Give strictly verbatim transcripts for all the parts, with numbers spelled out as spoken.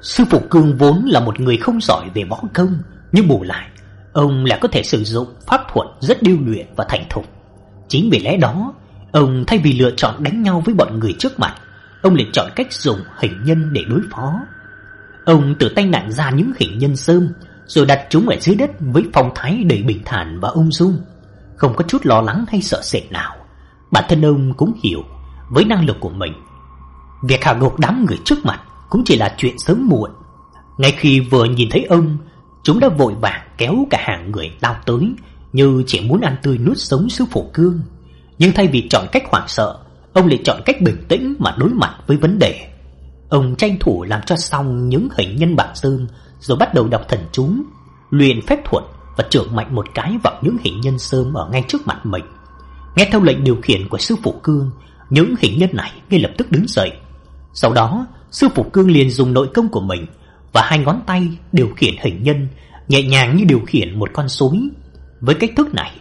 Sư phụ Cương vốn là một người không giỏi về võ công, nhưng bù lại ông lại có thể sử dụng pháp thuật rất điêu luyện và thành thục. Chính vì lẽ đó, ông thay vì lựa chọn đánh nhau với bọn người trước mặt, ông lại chọn cách dùng hình nhân để đối phó. Ông tự tay nặn ra những hình nhân sơm, rồi đặt chúng ở dưới đất với phong thái đầy bình thản và ung dung, không có chút lo lắng hay sợ sệt nào. Bản thân ông cũng hiểu, với năng lực của mình, việc hạ gục đám người trước mặt cũng chỉ là chuyện sớm muộn. Ngay khi vừa nhìn thấy ông, chúng đã vội vàng kéo cả hàng người lao tới, như chỉ muốn ăn tươi nuốt sống sư phụ Cương. Nhưng thay vì chọn cách hoảng sợ, ông lại chọn cách bình tĩnh mà đối mặt với vấn đề. Ông tranh thủ làm cho xong những hình nhân bạc sơn, rồi bắt đầu đọc thần chú, luyện phép thuật và chưởng mạnh một cái vào những hình nhân sơm ở ngay trước mặt mình. Nghe theo lệnh điều khiển của sư phụ Cương, những hình nhân này ngay lập tức đứng dậy. Sau đó, sư phụ Cương liền dùng nội công của mình và hai ngón tay điều khiển hình nhân, nhẹ nhàng như điều khiển một con sối. Với cách thức này,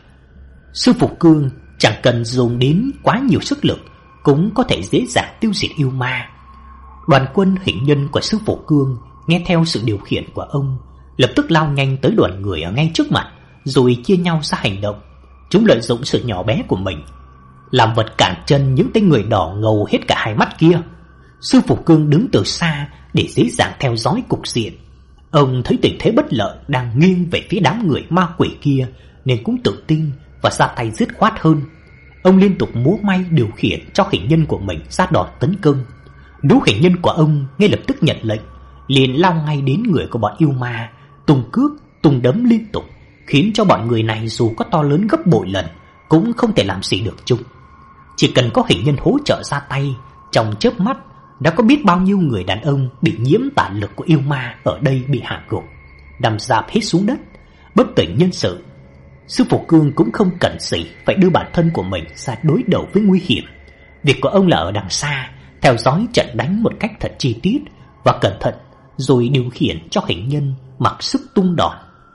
sư phụ Cương chẳng cần dùng đến quá nhiều sức lực cũng có thể dễ dàng tiêu diệt yêu ma. Đoàn quân hình nhân của sư phụ Cương nghe theo sự điều khiển của ông, lập tức lao nhanh tới đoàn người ở ngay trước mặt, rồi chia nhau ra hành động. Chúng lợi dụng sự nhỏ bé của mình làm vật cản chân những tên người đỏ ngầu hết cả hai mắt kia. Sư phụ Cương đứng từ xa để dễ dàng theo dõi cục diện. Ông thấy tình thế bất lợi đang nghiêng về phía đám người ma quỷ kia, nên cũng tự tin và ra tay dứt khoát hơn. Ông liên tục múa may điều khiển cho hình nhân của mình ra đòn tấn công. Đú hình nhân của ông ngay lập tức nhận lệnh, liền lao ngay đến người của bọn yêu ma, tung cước, tung đấm liên tục, khiến cho bọn người này dù có to lớn gấp bội lần cũng không thể làm gì được chúng. Chỉ cần có hình nhân hỗ trợ ra tay, trong chớp mắt đã có biết bao nhiêu người đàn ông bị nhiễm tà lực của yêu ma ở đây bị hạ gục, nằm rạp hết xuống đất, bất tỉnh nhân sự. Sư phụ Cương cũng không cần gì phải đưa bản thân của mình ra đối đầu với nguy hiểm. Việc của ông là ở đằng xa, theo dõi trận đánh một cách thật chi tiết và cẩn thận, rồi điều khiển cho hình nhân mặc sức tung đòn.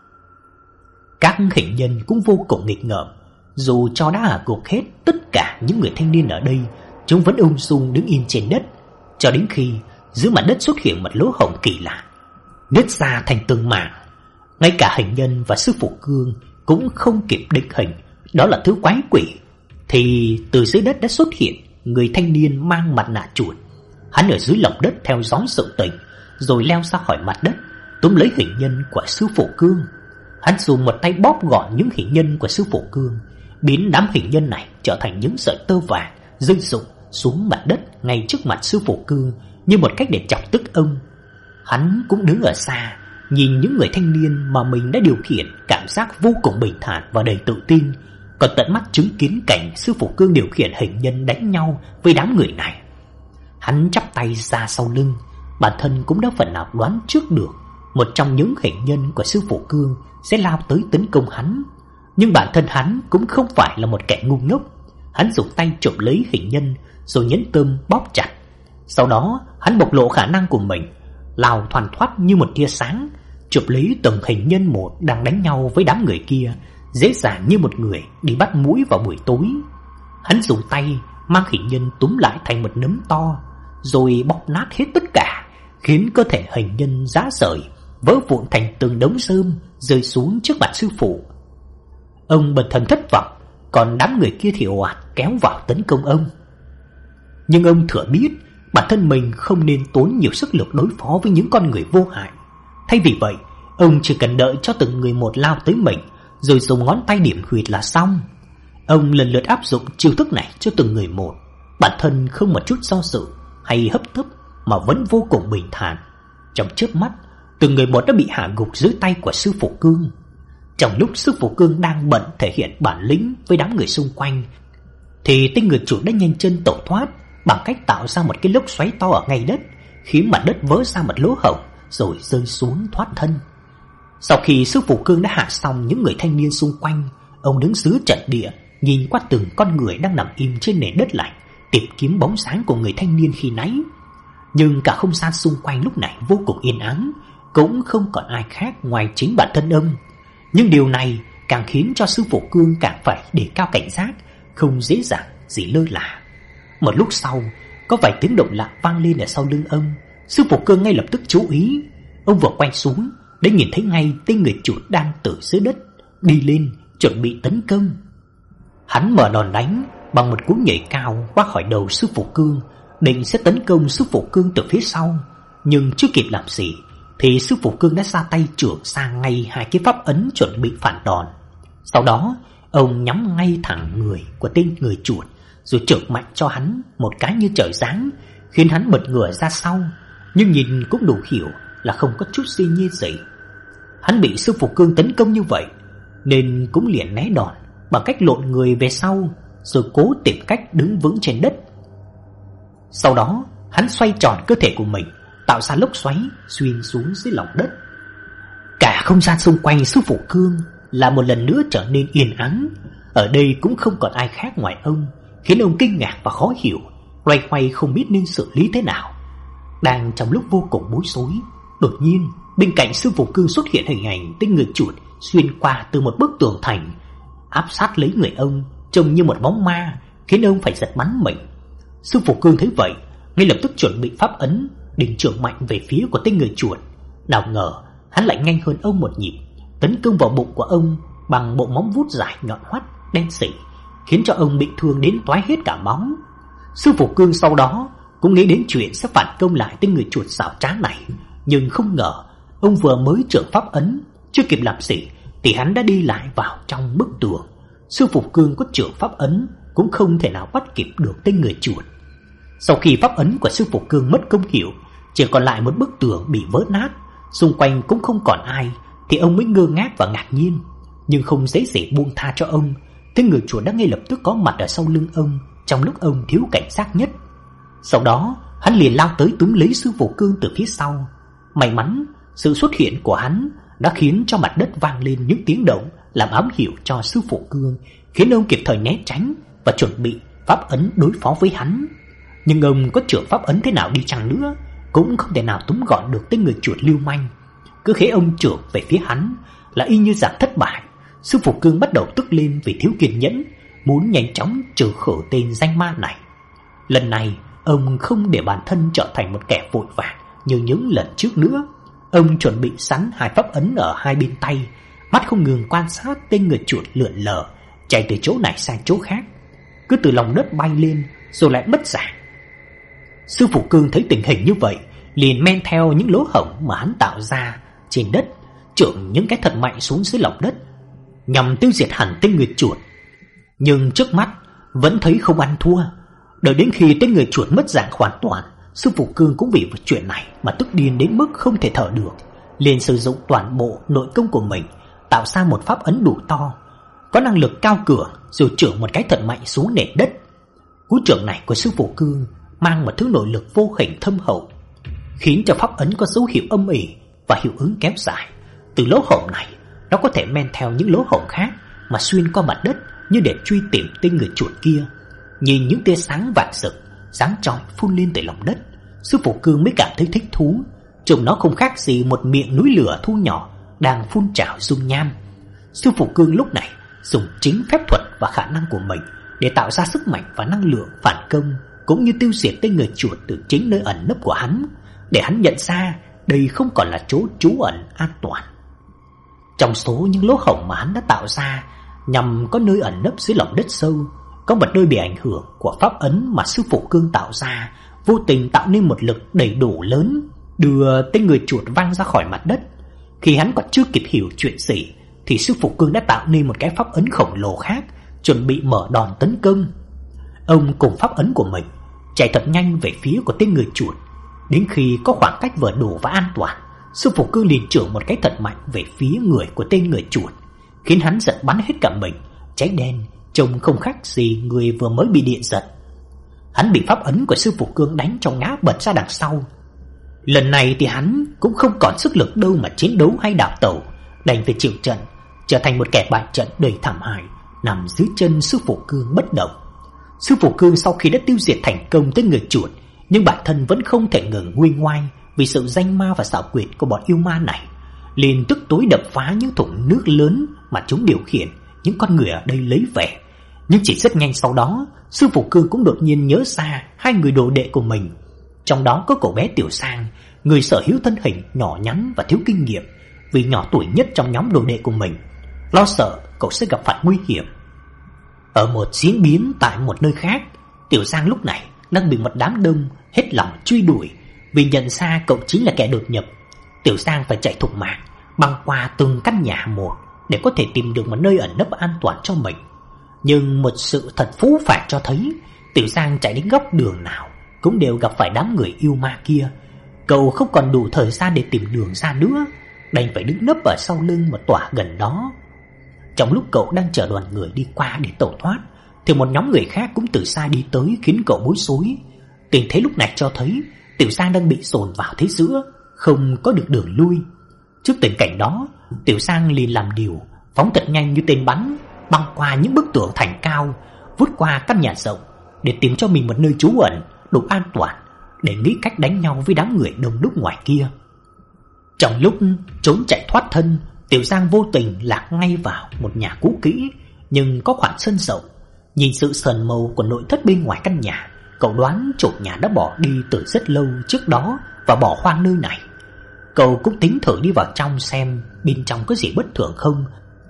Các hình nhân cũng vô cùng nghịch ngợm. Dù cho đã hạ gục hết tất cả những người thanh niên ở đây, chúng vẫn ung dung đứng im trên đất, cho đến khi dưới mặt đất xuất hiện một lỗ hổng kỳ lạ, nứt ra thành từng mảng. Ngay cả hình nhân và sư phụ Cương cũng không kịp định hình đó là thứ quái quỷ, thì từ dưới đất đã xuất hiện người thanh niên mang mặt nạ chuột. Hắn ở dưới lòng đất theo dõi sự tình, rồi leo ra khỏi mặt đất, túm lấy hình nhân của sư phụ Cương. Hắn dùng một tay bóp gọn những hình nhân của sư phụ Cương, biến đám hình nhân này trở thành những sợi tơ vàng rơi rụng xuống mặt đất ngay trước mặt sư phụ Cương, như một cách để chọc tức ông. Hắn cũng đứng ở xa, nhìn những người thanh niên mà mình đã điều khiển, cảm giác vô cùng bình thản và đầy tự tin, còn tận mắt chứng kiến cảnh sư phụ Cương điều khiển hình nhân đánh nhau với đám người này. Hắn chắp tay ra sau lưng, bản thân cũng đã phần nào đoán trước được một trong những hình nhân của sư phụ Cương sẽ lao tới tấn công hắn. Nhưng bản thân hắn cũng không phải là một kẻ ngu ngốc. Hắn dùng tay chộp lấy hình nhân, rồi nhấn tôm bóp chặt. Sau đó hắn bộc lộ khả năng của mình, lao thoăn thoắt như một tia sáng, chụp lấy từng hình nhân một đang đánh nhau với đám người kia, dễ dàng như một người đi bắt muỗi vào buổi tối. Hắn dùng tay mang hình nhân túm lại thành một nấm to, rồi bóp nát hết tất cả, khiến cơ thể hình nhân rã rời, vỡ vụn thành từng đống rơm rơi xuống trước mặt sư phụ. Ông bần thần thất vọng, còn đám người kia thì ồ ạt kéo vào tấn công ông. Nhưng ông thừa biết bản thân mình không nên tốn nhiều sức lực đối phó với những con người vô hại. Thay vì vậy, ông chỉ cần đợi cho từng người một lao tới mình, rồi dùng ngón tay điểm huyệt là xong. Ông lần lượt áp dụng chiêu thức này cho từng người một, bản thân không một chút do dự hay hấp tấp, mà vẫn vô cùng bình thản. Trong chớp mắt, từng người một đã bị hạ gục dưới tay của sư phụ Cương. Trong lúc sư phụ Cương đang bận thể hiện bản lĩnh với đám người xung quanh, thì tên người chủ đã nhanh chân tẩu thoát bằng cách tạo ra một cái lốc xoáy to ở ngay đất, khiến mặt đất vỡ ra một lỗ hổng rồi rơi xuống thoát thân. Sau khi sư phụ Cương đã hạ xong những người thanh niên xung quanh, ông đứng dưới trận địa, nhìn qua từng con người đang nằm im trên nền đất lạnh, tìm kiếm bóng sáng của người thanh niên khi nãy. Nhưng cả không gian xung quanh lúc này vô cùng yên ắng, cũng không còn ai khác ngoài chính bản thân ông. Nhưng điều này càng khiến cho sư phụ Cương càng phải đề cao cảnh giác, không dễ dàng gì lơ là. Một lúc sau, có vài tiếng động lạ vang lên ở sau lưng ông, Sư phụ Cương ngay lập tức chú ý. Ông vừa quay xuống để nhìn thấy ngay tên người chuột đang từ dưới đất đi lên chuẩn bị tấn công. Hắn mở đòn đánh bằng một cú nhảy cao qua khỏi đầu sư phụ Cương, định sẽ tấn công sư phụ Cương từ phía sau. Nhưng chưa kịp làm gì thì sư phụ Cương đã ra tay chưởng sang ngay hai cái pháp ấn chuẩn bị phản đòn. Sau đó ông nhắm ngay thẳng người của tên người chuột, rồi chưởng mạnh cho hắn một cái như trời giáng, khiến hắn bật ngửa ra sau. Nhưng nhìn cũng đủ hiểu là không có chút suy nghĩ gì. Hắn bị sư phụ Cương tấn công như vậy nên cũng liền né đòn bằng cách lộn người về sau, rồi cố tìm cách đứng vững trên đất. Sau đó hắn xoay tròn cơ thể của mình, tạo ra lốc xoáy xuyên xuống dưới lòng đất. Cả không gian xung quanh sư phụ Cương là một lần nữa trở nên yên ắng. Ở đây cũng không còn ai khác ngoài ông, khiến ông kinh ngạc và khó hiểu, loay hoay không biết nên xử lý thế nào. Đang trong lúc vô cùng bối rối, đột nhiên bên cạnh sư phụ Cương xuất hiện hình ảnh tên người chuột xuyên qua từ một bức tường thành, áp sát lấy người ông, trông như một bóng ma, khiến ông phải giật bắn mình. Sư phụ Cương thấy vậy, ngay lập tức chuẩn bị pháp ấn định chưởng mạnh về phía của tên người chuột. Nào ngờ hắn lại nhanh hơn ông một nhịp, tấn công vào bụng của ông bằng bộ móng vuốt dài nhọn hoắt đen sì, khiến cho ông bị thương đến toái hết cả máu. Sư phụ Cương sau đó cũng nghĩ đến chuyện sẽ phản công lại tên người chuột xảo trá này, nhưng không ngờ ông vừa mới chưởng pháp ấn, chưa kịp làm gì thì hắn đã đi lại vào trong bức tường. Sư phụ Cương có chưởng pháp ấn cũng không thể nào bắt kịp được tên người chuột. Sau khi pháp ấn của sư phụ Cương mất công hiệu, chỉ còn lại một bức tường bị vỡ nát, xung quanh cũng không còn ai, thì ông mới ngơ ngác và ngạc nhiên. Nhưng không dễ dễ buông tha cho ông, tên người chuột đã ngay lập tức có mặt ở sau lưng ông trong lúc ông thiếu cảnh giác nhất. Sau đó hắn liền lao tới túm lấy sư phụ Cương từ phía sau. May mắn sự xuất hiện của hắn đã khiến cho mặt đất vang lên những tiếng động làm ám hiệu cho sư phụ Cương, khiến ông kịp thời né tránh và chuẩn bị pháp ấn đối phó với hắn. Nhưng ông có chưởng pháp ấn thế nào đi chăng nữa cũng không thể nào túm gọn được tên người chuột lưu manh. Cứ khẽ ông chưởng về phía hắn là y như dạng thất bại. Sư phụ Cương bắt đầu tức lên vì thiếu kiên nhẫn, muốn nhanh chóng trừ khử tên danh ma này. Lần này ông không để bản thân trở thành một kẻ vội vàng như những lần trước nữa. Ông chuẩn bị sẵn hai pháp ấn ở hai bên tay, mắt không ngừng quan sát tên người chuột lượn lờ, chạy từ chỗ này sang chỗ khác, cứ từ lòng đất bay lên rồi lại mất dạng. Sư phụ Cương thấy tình hình như vậy, liền men theo những lỗ hổng mà hắn tạo ra trên đất, chưởng những cái thật mạnh xuống dưới lòng đất, nhằm tiêu diệt hẳn tên người chuột. Nhưng trước mắt vẫn thấy không ăn thua. Đợi đến khi tên người chuột mất dạng hoàn toàn, sư phụ Cương cũng vì chuyện này mà tức điên đến mức không thể thở được, liền sử dụng toàn bộ nội công của mình, tạo ra một pháp ấn đủ to, có năng lực cao cường, rồi chưởng một cái thật mạnh xuống nền đất. Cú chưởng này của sư phụ Cương mang một thứ nội lực vô hình thâm hậu, khiến cho pháp ấn có dấu hiệu âm ỉ và hiệu ứng kéo dài. Từ lỗ hổng này, nó có thể men theo những lỗ hổng khác mà xuyên qua mặt đất, như để truy tìm tên người chuột kia. Nhìn những tia sáng vàng rực, sáng chói phun lên từ lòng đất, sư phụ Cương mới cảm thấy thích thú. Trông nó không khác gì một miệng núi lửa thu nhỏ đang phun trào dung nham. Sư phụ Cương lúc này dùng chính phép thuật và khả năng của mình để tạo ra sức mạnh và năng lượng phản công, cũng như tiêu diệt tên người chuột từ chính nơi ẩn nấp của hắn, để hắn nhận ra đây không còn là chỗ trú ẩn an toàn. Trong số những lỗ hổng mà hắn đã tạo ra nhằm có nơi ẩn nấp dưới lòng đất sâu, có một nơi bị ảnh hưởng của pháp ấn mà sư phụ Cương tạo ra, vô tình tạo nên một lực đầy đủ lớn, đưa tên người chuột văng ra khỏi mặt đất. Khi hắn còn chưa kịp hiểu chuyện gì thì sư phụ Cương đã tạo nên một cái pháp ấn khổng lồ khác, chuẩn bị mở đòn tấn công. Ông cùng pháp ấn của mình chạy thật nhanh về phía của tên người chuột. Đến khi có khoảng cách vừa đủ và an toàn, sư phụ Cương liền chưởng một cái thật mạnh về phía người của tên người chuột, khiến hắn giật bắn hết cả mình, cháy đen, trông không khác gì người vừa mới bị điện giật. Hắn bị pháp ấn của sư phụ Cương đánh cho ngã bật ra đằng sau. Lần này thì hắn cũng không còn sức lực đâu mà chiến đấu hay đảo tẩu, đành phải chịu trận, trở thành một kẻ bại trận đầy thảm hại, nằm dưới chân sư phụ Cương bất động. Sư phụ Cương sau khi đã tiêu diệt thành công tên người chuột, nhưng bản thân vẫn không thể ngừng nguôi ngoai vì sự danh ma và xảo quyệt của bọn yêu ma này, liền tức tối đập phá những thùng nước lớn mà chúng điều khiển những con người ở đây lấy về. Nhưng chỉ rất nhanh sau đó, sư phụ Cương cũng đột nhiên nhớ ra hai người đồ đệ của mình, trong đó có cậu bé Tiểu Sang người sở hữu thân hình nhỏ nhắn và thiếu kinh nghiệm, vì nhỏ tuổi nhất trong nhóm đồ đệ của mình, lo sợ cậu sẽ gặp phải nguy hiểm. Ở một diễn biến tại một nơi khác, Tiểu Giang lúc này đang bị một đám đông hết lòng truy đuổi, vì nhận ra cậu chính là kẻ đột nhập. Tiểu Giang phải chạy thục mạng, băng qua từng căn nhà một để có thể tìm được một nơi ẩn nấp an toàn cho mình. Nhưng một sự thật phũ phàng cho thấy, Tiểu Giang chạy đến góc đường nào cũng đều gặp phải đám người yêu ma kia. Cậu không còn đủ thời gian để tìm đường ra nữa, đành phải đứng nấp ở sau lưng một tòa gần đó. Trong lúc cậu đang chờ đoàn người đi qua để tẩu thoát, thì một nhóm người khác cũng từ xa đi tới, khiến cậu bối rối. Tình thế lúc này cho thấy Tiểu Giang đang bị dồn vào thế giữa, không có được đường lui. Trước tình cảnh đó, Tiểu Giang liền làm điều phóng thật nhanh như tên bắn, băng qua những bức tường thành cao, vút qua căn nhà rộng để tìm cho mình một nơi trú ẩn đủ an toàn, để nghĩ cách đánh nhau với đám người đông đúc ngoài kia. Trong lúc trốn chạy thoát thân, Tiểu Giang vô tình lạc ngay vào một nhà cũ kỹ nhưng có khoảng sân rộng. Nhìn sự sờn màu của nội thất bên ngoài căn nhà, cậu đoán chủ nhà đã bỏ đi từ rất lâu trước đó và bỏ hoang nơi này. Cậu cũng tính thử đi vào trong xem bên trong có gì bất thường không,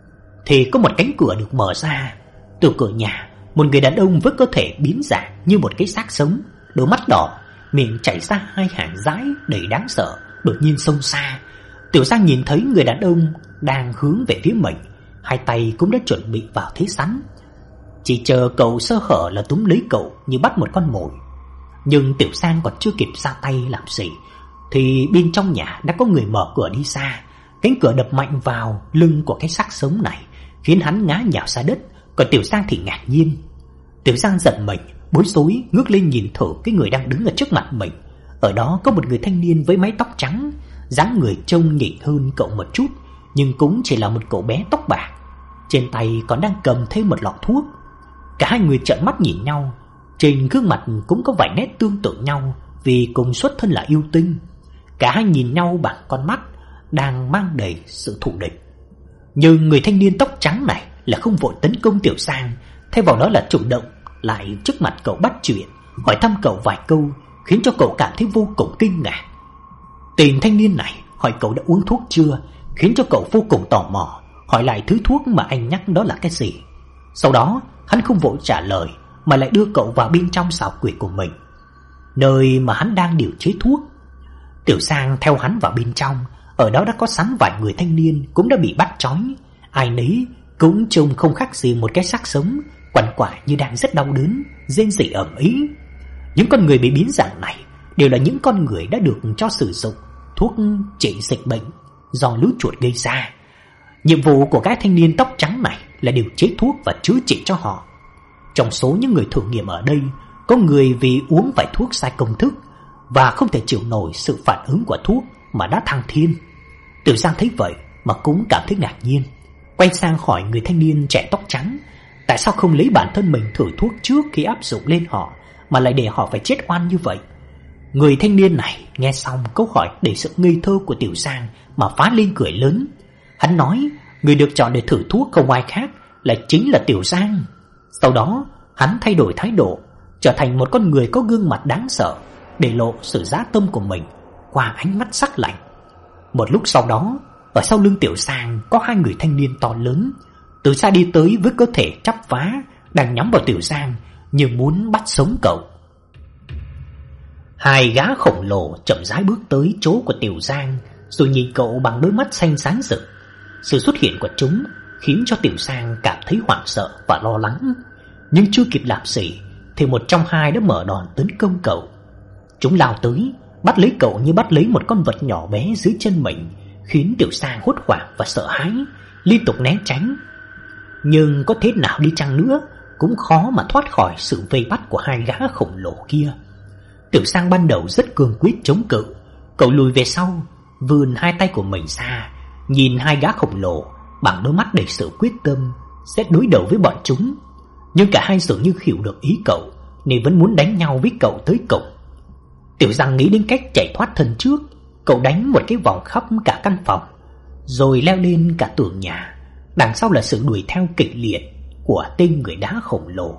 thì có một cánh cửa được mở ra. Từ cửa nhà, một người đàn ông với cơ thể biến dạng như một cái xác sống, đôi mắt đỏ, miệng chảy ra hai hàng dãi đầy đáng sợ, đột nhiên xông xa. Tiểu Giang nhìn thấy người đàn ông đang hướng về phía mình, hai tay cũng đã chuẩn bị vào thế sẵn, chỉ chờ cậu sơ hở là túm lấy cậu như bắt một con mồi. Nhưng Tiểu Giang còn chưa kịp ra tay làm gì thì bên trong nhà đã có người mở cửa đi ra. Cánh cửa đập mạnh vào lưng của cái xác sống này, khiến hắn ngã nhào ra đất. Còn Tiểu Giang thì ngạc nhiên. Tiểu Giang giận mình, bối rối ngước lên nhìn thử cái người đang đứng ở trước mặt mình. Ở đó có một người thanh niên với mái tóc trắng, dáng người trông nhỉnh hơn cậu một chút, nhưng cũng chỉ là một cậu bé tóc bạc. Trên tay còn đang cầm thêm một lọ thuốc. Cả hai người trợn mắt nhìn nhau, trên gương mặt cũng có vài nét tương tự nhau vì cùng xuất thân là yêu tinh. Cả hai nhìn nhau bằng con mắt đang mang đầy sự thù địch. Nhưng người thanh niên tóc trắng này là không vội tấn công Tiểu Giang, thay vào đó là chủ động lại trước mặt cậu bắt chuyện, hỏi thăm cậu vài câu, khiến cho cậu cảm thấy vô cùng kinh ngạc. Tên thanh niên này hỏi cậu đã uống thuốc chưa, khiến cho cậu vô cùng tò mò, hỏi lại thứ thuốc mà anh nhắc đó là cái gì. Sau đó hắn không vội trả lời mà lại đưa cậu vào bên trong xào quyệt của mình, nơi mà hắn đang điều chế thuốc. Tiểu Giang theo hắn vào bên trong. Ở đó đã có sẵn vài người thanh niên cũng đã bị bắt trói. Ai nấy cũng trông không khác gì một cái xác sống, quằn quại như đang rất đau đớn, rên rỉ ầm ĩ. Những con người bị biến dạng này đều là những con người đã được cho sử dụng thuốc trị dịch bệnh do lũ chuột gây ra. Nhiệm vụ của các thanh niên tóc trắng này là điều chế thuốc và chữa trị cho họ. Trong số những người thử nghiệm ở đây, có người vì uống phải thuốc sai công thức và không thể chịu nổi sự phản ứng của thuốc mà đã thăng thiên. Tiểu Giang thấy vậy mà cũng cảm thấy ngạc nhiên, quay sang hỏi người thanh niên trẻ tóc trắng tại sao không lấy bản thân mình thử thuốc trước khi áp dụng lên họ, mà lại để họ phải chết oan như vậy. Người thanh niên này nghe xong câu hỏi đầy sự ngây thơ của Tiểu Giang mà phá lên cười lớn. Hắn nói người được chọn để thử thuốc không ai khác là chính là Tiểu Giang. Sau đó hắn thay đổi thái độ, trở thành một con người có gương mặt đáng sợ, để lộ sự dã tâm của mình qua ánh mắt sắc lạnh. Một lúc sau đó, ở sau lưng Tiểu Giang có hai người thanh niên to lớn, từ xa đi tới với cơ thể chắp vá, đang nhắm vào Tiểu Giang như muốn bắt sống cậu. Hai gã khổng lồ chậm rãi bước tới chỗ của Tiểu Giang, rồi nhìn cậu bằng đôi mắt xanh sáng rực. Sự xuất hiện của chúng khiến cho Tiểu Giang cảm thấy hoảng sợ và lo lắng. Nhưng chưa kịp làm gì thì một trong hai đã mở đòn tấn công cậu. Chúng lao tới, bắt lấy cậu như bắt lấy một con vật nhỏ bé dưới chân mình, khiến Tiểu Giang hốt hoảng và sợ hãi, liên tục né tránh. Nhưng có thế nào đi chăng nữa cũng khó mà thoát khỏi sự vây bắt của hai gã khổng lồ kia. Tiểu Giang ban đầu rất cương quyết chống cự. Cậu lùi về sau, vươn hai tay của mình ra, nhìn hai gã khổng lồ bằng đôi mắt đầy sự quyết tâm sẽ đối đầu với bọn chúng. Nhưng cả hai dường như hiểu được ý cậu, nên vẫn muốn đánh nhau với cậu tới cùng. Tiểu Giang nghĩ đến cách chạy thoát thân trước. Cậu đánh một cái vòng khắp cả căn phòng, rồi leo lên cả tường nhà. Đằng sau là sự đuổi theo kịch liệt của tên người đá khổng lồ.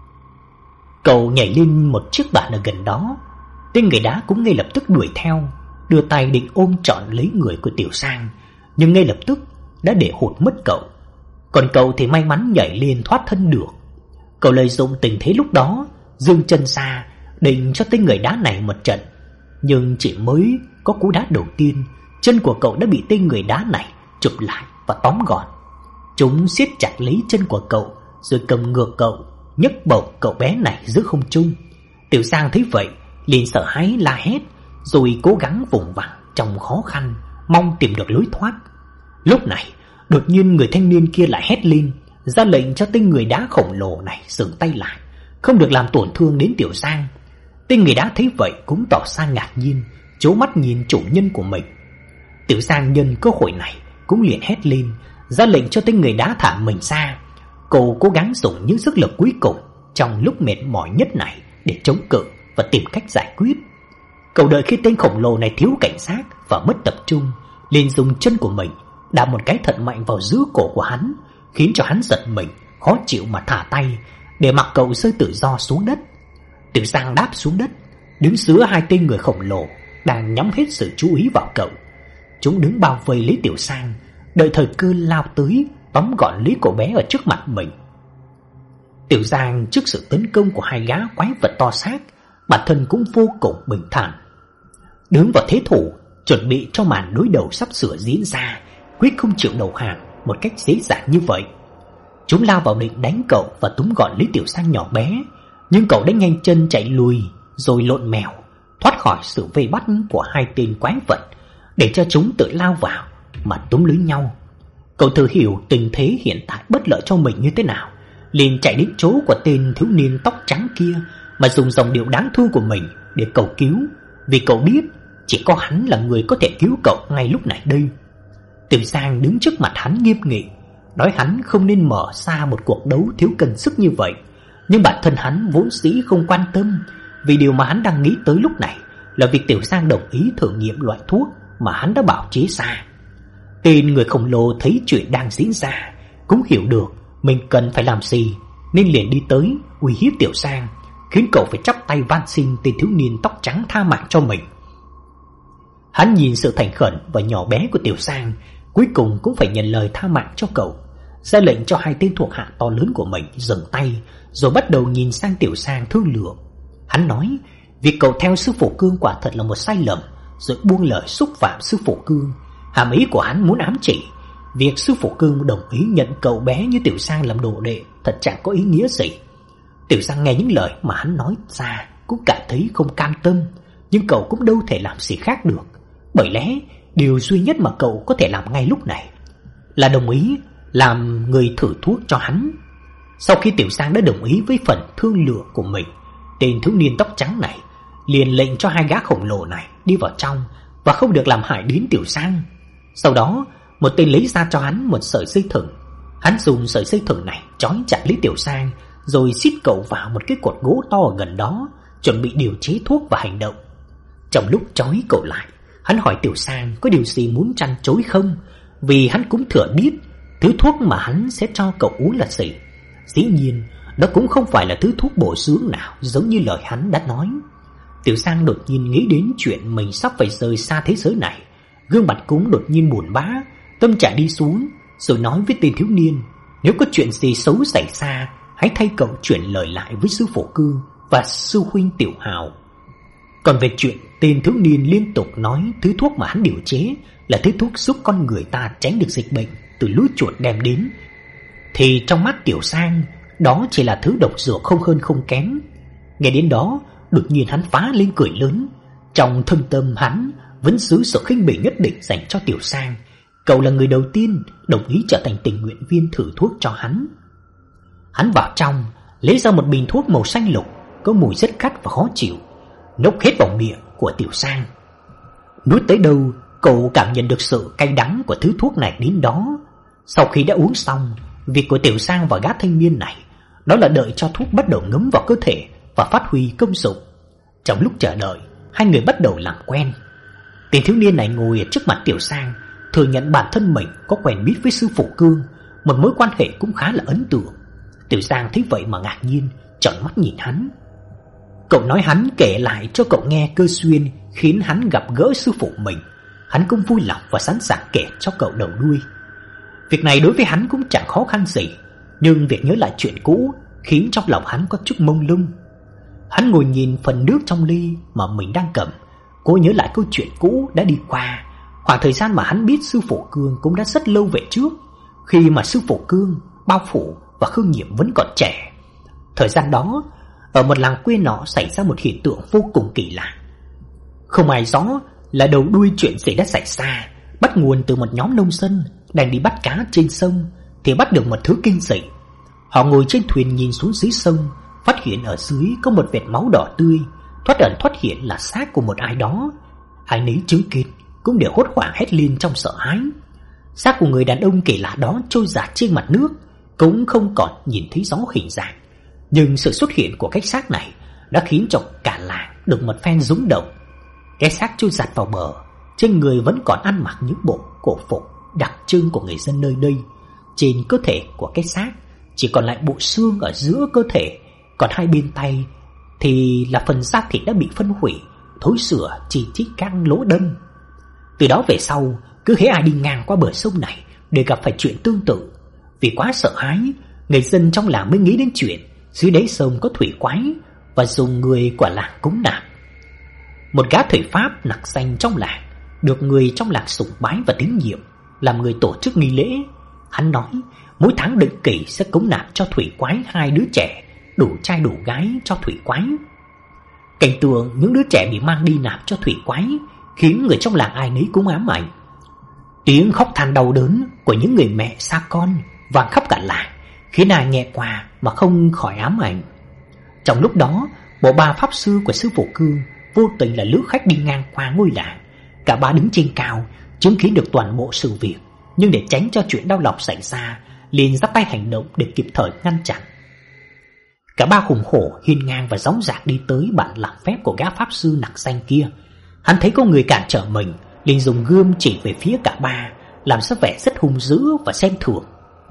Cậu nhảy lên một chiếc bàn ở gần đó. Tên người đá cũng ngay lập tức đuổi theo, đưa tay định ôm trọn lấy người của Tiểu Sang, nhưng ngay lập tức đã để hụt mất cậu. Còn cậu thì may mắn nhảy lên thoát thân được. Cậu lợi dụng tình thế lúc đó, giương chân xa định cho tên người đá này một trận. Nhưng chỉ mới có cú đá đầu tiên, chân của cậu đã bị tên người đá này chụp lại và tóm gọn. Chúng siết chặt lấy chân của cậu, rồi cầm ngược cậu, nhấc bổng cậu bé này giữa không trung. Tiểu Sang thấy vậy liền sợ hãi la hét, rồi cố gắng vùng vằng trong khó khăn, mong tìm được lối thoát. Lúc này đột nhiên người thanh niên kia lại hét lên, ra lệnh cho tên người đá khổng lồ này dừng tay lại, không được làm tổn thương đến Tiểu Sang. Tên người đá thấy vậy cũng tỏ ra ngạc nhiên, trố mắt nhìn chủ nhân của mình. Tiểu Sang nhân cơ hội này cũng liền hét lên, ra lệnh cho tên người đá thả mình ra. Cô cố gắng dùng những sức lực cuối cùng trong lúc mệt mỏi nhất này để chống cự và tìm cách giải quyết. Cậu đợi khi tên khổng lồ này thiếu cảnh giác và mất tập trung, liền dùng chân của mình đạp một cái thật mạnh vào giữa cổ của hắn, khiến cho hắn giật mình, khó chịu mà thả tay, để mặc cậu rơi tự do xuống đất. Tiểu Sang đáp xuống đất, đứng giữa hai tên người khổng lồ đang nhắm hết sự chú ý vào cậu. Chúng đứng bao vây lấy Tiểu Sang, đợi thời cơ lao tới tóm gọn lấy cậu bé ở trước mặt mình. Tiểu Sang trước sự tấn công của hai gã quái vật to xác, bản thân cũng vô cùng bình thản, đứng vào thế thủ, chuẩn bị cho màn đối đầu sắp sửa diễn ra, quyết không chịu đầu hàng một cách dễ dàng như vậy. Chúng lao vào định đánh cậu và túm gọn lấy Tiểu Sang nhỏ bé, nhưng cậu đã nhanh chân chạy lùi, rồi lộn mèo thoát khỏi sự vây bắt của hai tên quái vật, để cho chúng tự lao vào mà túm lấy nhau. Cậu tự hiểu tình thế hiện tại bất lợi cho mình như thế nào, liền chạy đến chỗ của tên thiếu niên tóc trắng kia mà dùng giọng điệu đáng thương của mình để cầu cứu, vì cậu biết chỉ có hắn là người có thể cứu cậu ngay lúc này đây. Tiểu Sang đứng trước mặt hắn nghiêm nghị, nói hắn không nên mở ra một cuộc đấu thiếu cần sức như vậy. Nhưng bản thân hắn vốn dĩ không quan tâm, vì điều mà hắn đang nghĩ tới lúc này là việc Tiểu Sang đồng ý thử nghiệm loại thuốc mà hắn đã bảo chế ra. Tên người khổng lồ thấy chuyện đang diễn ra, cũng hiểu được mình cần phải làm gì, nên liền đi tới uy hiếp Tiểu Sang, khiến cậu phải chắp tay van xin tên thiếu niên tóc trắng tha mạng cho mình. Hắn nhìn sự thành khẩn và nhỏ bé của Tiểu Sang, cuối cùng cũng phải nhận lời tha mạng cho cậu, ra lệnh cho hai tên thuộc hạ to lớn của mình dừng tay, rồi bắt đầu nhìn sang Tiểu Sang thương lượng. Hắn nói việc cậu theo sư phụ Cương quả thật là một sai lầm, rồi buông lời xúc phạm sư phụ Cương. Hàm ý của hắn muốn ám chỉ việc sư phụ Cương đồng ý nhận cậu bé như Tiểu Sang làm đồ đệ thật chẳng có ý nghĩa gì. Tiểu Sang nghe những lời mà hắn nói ra cũng cảm thấy không cam tâm, nhưng cậu cũng đâu thể làm gì khác được, bởi lẽ điều duy nhất mà cậu có thể làm ngay lúc này là đồng ý làm người thử thuốc cho hắn. Sau khi Tiểu Sang đã đồng ý với phần thương lượng của mình, tên thiếu niên tóc trắng này liền lệnh cho hai gã khổng lồ này đi vào trong và không được làm hại đến Tiểu Sang. Sau đó một tên lấy ra cho hắn một sợi dây thừng. Hắn dùng sợi dây thừng này trói chặt lấy Tiểu Sang, rồi xít cậu vào một cái cột gỗ to ở gần đó, chuẩn bị điều chế thuốc và hành động. Trong lúc trói cậu lại, hắn hỏi Tiểu Sang có điều gì muốn trăn trối không, vì hắn cũng thừa biết thứ thuốc mà hắn sẽ cho cậu uống là gì. Dĩ nhiên đó cũng không phải là thứ thuốc bổ dưỡng nào giống như lời hắn đã nói. Tiểu Sang đột nhiên nghĩ đến chuyện mình sắp phải rời xa thế giới này, gương mặt cũng đột nhiên buồn bã, tâm trạng đi xuống, rồi nói với tên thiếu niên nếu có chuyện gì xấu xảy ra, hãy thay cậu chuyển lời lại với sư phụ Cương và sư huynh Tiểu Hào. Còn về chuyện tên thiếu niên liên tục nói thứ thuốc mà hắn điều chế là thứ thuốc giúp con người ta tránh được dịch bệnh từ lũ chuột đem đến, thì trong mắt Tiểu Sang đó chỉ là thứ độc dược không hơn không kém. Nghe đến đó, đột nhiên hắn phá lên cười lớn. Trong thâm tâm hắn vẫn giữ sự khinh bỉ nhất định dành cho Tiểu Sang. Cậu là người đầu tiên đồng ý trở thành tình nguyện viên thử thuốc cho hắn. Hắn vào trong lấy ra một bình thuốc màu xanh lục, có mùi rất khát và khó chịu, nốc hết vào miệng của Tiểu Sang. Nuốt tới đâu, cậu cảm nhận được sự cay đắng của thứ thuốc này đến đó. Sau khi đã uống xong, việc của Tiểu Sang và gã thanh niên này đó là đợi cho thuốc bắt đầu ngấm vào cơ thể và phát huy công dụng. Trong lúc chờ đợi, hai người bắt đầu làm quen. Tên thiếu niên này ngồi ở trước mặt Tiểu Sang, thừa nhận bản thân mình có quen biết với sư phụ Cương, một mối quan hệ cũng khá là ấn tượng. Tiểu Sang thấy vậy mà ngạc nhiên, trợn mắt nhìn hắn. Cậu nói hắn kể lại cho cậu nghe cơ duyên khiến hắn gặp gỡ sư phụ mình. Hắn cũng vui lòng và sẵn sàng kể cho cậu đầu đuôi. Việc này đối với hắn cũng chẳng khó khăn gì, nhưng việc nhớ lại chuyện cũ khiến trong lòng hắn có chút mông lung. Hắn ngồi nhìn phần nước trong ly mà mình đang cầm, cố nhớ lại câu chuyện cũ đã đi qua. Khoảng thời gian mà hắn biết sư phụ Cương cũng đã rất lâu về trước, khi mà sư phụ Cương, Bao Phủ và Khương Nhiệm vẫn còn trẻ. Thời gian đó, ở một làng quê nọ xảy ra một hiện tượng vô cùng kỳ lạ. Không ai rõ là đầu đuôi chuyện gì đã xảy ra, bắt nguồn từ một nhóm nông dân đang đi bắt cá trên sông thì bắt được một thứ kinh dị. Họ ngồi trên thuyền nhìn xuống dưới sông, phát hiện ở dưới có một vệt máu đỏ tươi, thoát ẩn thoát hiện là xác của một ai đó. Ai nấy chứng kiến cũng đều hốt hoảng hét lên trong sợ hãi. Xác của người đàn ông kỳ lạ đó trôi dạt trên mặt nước, cũng không còn nhìn thấy rõ hình dạng. Nhưng sự xuất hiện của cái xác này đã khiến cho cả làng được một phen rúng động. Cái xác trôi dạt vào bờ, trên người vẫn còn ăn mặc những bộ cổ phục đặc trưng của người dân nơi đây. Trên cơ thể của cái xác chỉ còn lại bộ xương ở giữa cơ thể, còn hai bên tay thì là phần da thịt đã bị phân hủy, thối rữa chỉ trích các lỗ đâm. Từ đó về sau, cứ hễ ai đi ngang qua bờ sông này đều gặp phải chuyện tương tự. Vì quá sợ hãi, người dân trong làng mới nghĩ đến chuyện dưới đáy sông có thủy quái và dùng người của làng cúng nạp. Một gã thầy pháp nặc danh trong làng, được người trong làng sùng bái và tín nhiệm, làm người tổ chức nghi lễ. Hắn nói mỗi tháng định kỳ sẽ cúng nạp cho thủy quái hai đứa trẻ, đủ trai đủ gái cho thủy quái. Cảnh tượng những đứa trẻ bị mang đi nạp cho thủy quái khiến người trong làng ai nấy cũng ám ảnh. Tiếng khóc than đau đớn của những người mẹ xa con vang khắp cả làng, khiến ai nghe qua mà không khỏi ám ảnh. Trong lúc đó, bộ ba pháp sư của sư phụ Cương vô tình là lữ khách đi ngang qua ngôi làng. Cả ba đứng trên cao chứng kiến được toàn bộ sự việc, nhưng để tránh cho chuyện đau lòng xảy ra, liền giáp tay hành động để kịp thời ngăn chặn. Cả ba hùng hổ hiên ngang và dõng dạc đi tới bản làm phép của gã pháp sư nặc danh kia. Hắn thấy có người cản trở mình, liền dùng gươm chỉ về phía cả ba, làm ra vẻ rất hung dữ và xem thường.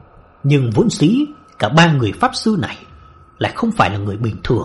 Nhưng vốn dĩ cả ba người pháp sư này lại không phải là người bình thường.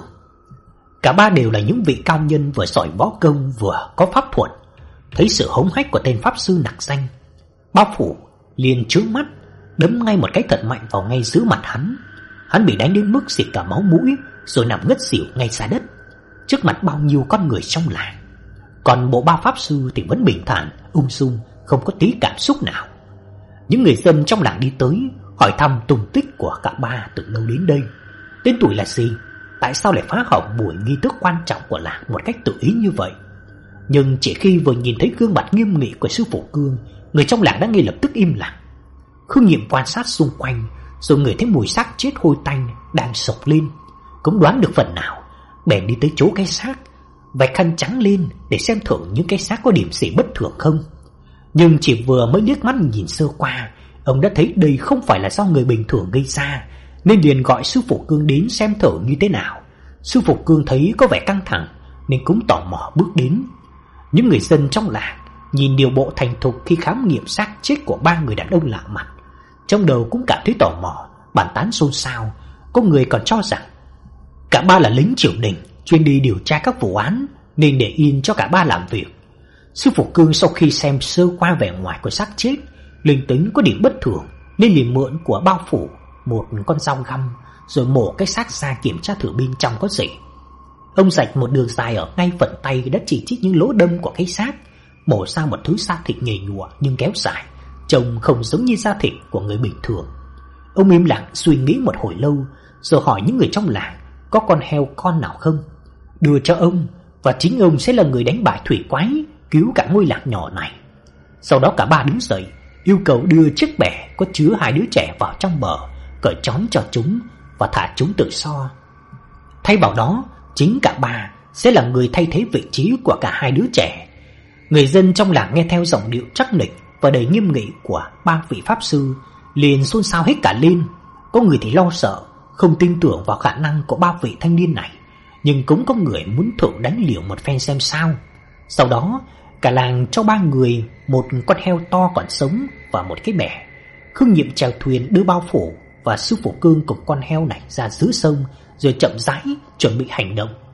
Cả ba đều là những vị cao nhân vừa giỏi võ công vừa có pháp thuật. Thấy sự hống hách của tên pháp sư nặc danh, Bao Phủ liền trướng mắt, đấm ngay một cái thật mạnh vào ngay giữa mặt hắn. Hắn bị đánh đến mức xịt cả máu mũi, rồi nằm ngất xỉu ngay xa đất, trước mặt bao nhiêu con người trong làng. Còn bộ ba pháp sư thì vẫn bình thản, ung dung, không có tí cảm xúc nào. Những người dân trong làng đi tới hỏi thăm tung tích của cả ba từ lâu đến đây. Tên tuổi là gì? Tại sao lại phá hỏng buổi nghi thức quan trọng của làng một cách tự ý như vậy? Nhưng chỉ khi vừa nhìn thấy gương mặt nghiêm nghị của sư phụ Cương, người trong làng đã ngay lập tức im lặng. Khương Nhiệm quan sát xung quanh, rồi người thấy mùi xác chết hôi tanh đang sộc lên, cũng đoán được phần nào, bèn đi tới chỗ cái xác, vạch khăn trắng lên để xem thử những cái xác có điểm gì bất thường không. Nhưng chỉ vừa mới liếc mắt nhìn sơ qua, ông đã thấy đây không phải là do người bình thường gây ra, nên liền gọi sư phụ Cương đến xem thử như thế nào. Sư phụ Cương thấy có vẻ căng thẳng nên cũng tò mò bước đến. Những người dân trong làng nhìn điều bộ thành thục khi khám nghiệm xác chết của ba người đàn ông lạ mặt, trong đầu cũng cảm thấy tò mò, bàn tán xôn xao. Có người còn cho rằng cả ba là lính triều đình chuyên đi điều tra các vụ án, nên để yên cho cả ba làm việc. Sư phụ Cương sau khi xem sơ qua vẻ ngoài của xác chết, linh tính có điểm bất thường, nên liền mượn của Bao Phủ một con dao găm, rồi mổ cái xác ra kiểm tra thử bên trong có gì. Ông rạch một đường dài ở ngay phần tay đã chỉ trích những lỗ đâm của cái xác, mổ ra một thứ da thịt nhầy nhụa nhưng kéo dài, trông không giống như da thịt của người bình thường. Ông im lặng suy nghĩ một hồi lâu, rồi hỏi những người trong làng có con heo con nào không, đưa cho ông, và chính ông sẽ là người đánh bại thủy quái, cứu cả ngôi làng nhỏ này. Sau đó cả ba đứng dậy, yêu cầu đưa chiếc bè có chứa hai đứa trẻ vào trong bờ, cởi trói cho chúng và thả chúng tự do. Thay vào đó, chính cả ba sẽ là người thay thế vị trí của cả hai đứa trẻ. Người dân trong làng nghe theo giọng điệu chắc nịch và đầy nghiêm nghị của ba vị pháp sư, liền xôn xao hết cả lên. Có người thì lo sợ, không tin tưởng vào khả năng của ba vị thanh niên này, nhưng cũng có người muốn thử đánh liều một phen xem sao. Sau đó, cả làng cho ba người một con heo to còn sống và một cái bè. Khương Nhiệm chèo thuyền đưa Bao Phủ và sư phụ Cương cùng con heo này ra dưới sông, rồi chậm rãi chuẩn bị hành động.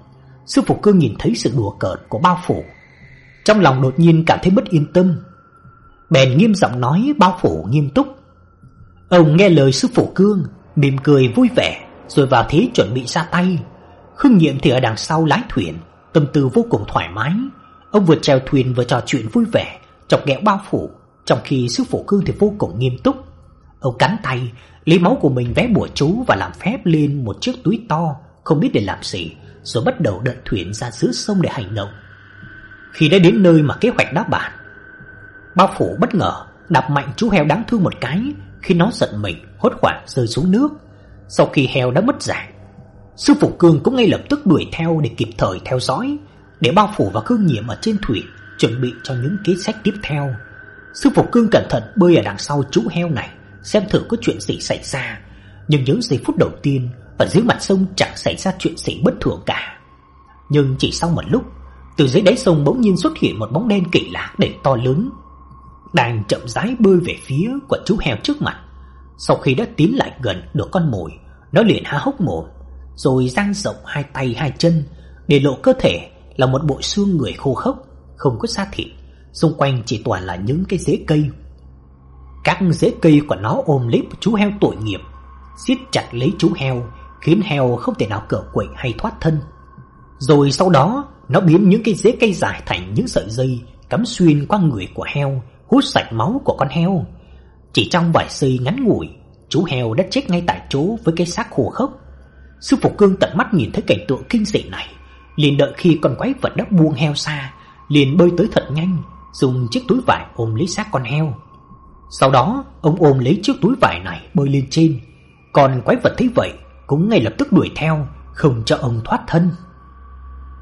Sư phụ Cương nhìn thấy sự đùa cợt của Bao Phủ, trong lòng đột nhiên cảm thấy bất yên tâm, bèn nghiêm giọng nói Bao Phủ nghiêm túc. Ông nghe lời sư phụ Cương, mỉm cười vui vẻ, rồi vào thế chuẩn bị ra tay. Khương Nhiệm thì ở đằng sau lái thuyền, tâm tư vô cùng thoải mái. Ông vừa chèo thuyền vừa trò chuyện vui vẻ, chọc ghẹo Bao Phủ, trong khi sư phụ Cương thì vô cùng nghiêm túc. Ông cắn tay, lấy máu của mình vẽ bùa chú và làm phép lên một chiếc túi to, không biết để làm gì, rồi bắt đầu đợi thuyền ra giữa sông để hành động. Khi đã đến nơi mà kế hoạch đã bàn, Bao Phủ bất ngờ đạp mạnh chú heo đáng thương một cái, khi nó giận mình hốt hoảng rơi xuống nước. Sau khi heo đã mất dạng, sư phụ Cương cũng ngay lập tức đuổi theo để kịp thời theo dõi, để Bao Phủ và Khương Nhiệm ở trên thuyền chuẩn bị cho những kế sách tiếp theo. Sư phụ Cương cẩn thận bơi ở đằng sau chú heo này, xem thử có chuyện gì xảy ra. Nhưng những giây phút đầu tiên, ở dưới mặt sông chẳng xảy ra chuyện gì bất thường cả. Nhưng chỉ sau một lúc, từ dưới đáy sông bỗng nhiên xuất hiện một bóng đen kỳ lạ đầy to lớn, đang chậm rãi bơi về phía của chú heo trước mặt. Sau khi đã tiến lại gần được con mồi, nó liền há hốc mồm, rồi dang rộng hai tay hai chân, để lộ cơ thể là một bộ xương người khô khốc, không có da thịt, xung quanh chỉ toàn là những cái rễ cây. Các rễ cây của nó ôm lấy chú heo tội nghiệp, siết chặt lấy chú heo, khiến heo không thể nào cựa quậy hay thoát thân. Rồi sau đó, nó biến những cái rễ cây dài thành những sợi dây cắm xuyên qua người của heo, hút sạch máu của con heo. Chỉ trong vài giây ngắn ngủi, chú heo đã chết ngay tại chỗ với cái xác khô khốc. Sư phụ Cương tận mắt nhìn thấy cảnh tượng kinh dị này, liền đợi khi con quái vật đã buông heo xa, liền bơi tới thật nhanh, dùng chiếc túi vải ôm lấy xác con heo. Sau đó, ông ôm lấy chiếc túi vải này bơi lên trên. Còn quái vật thấy vậy cũng ngay lập tức đuổi theo, không cho ông thoát thân.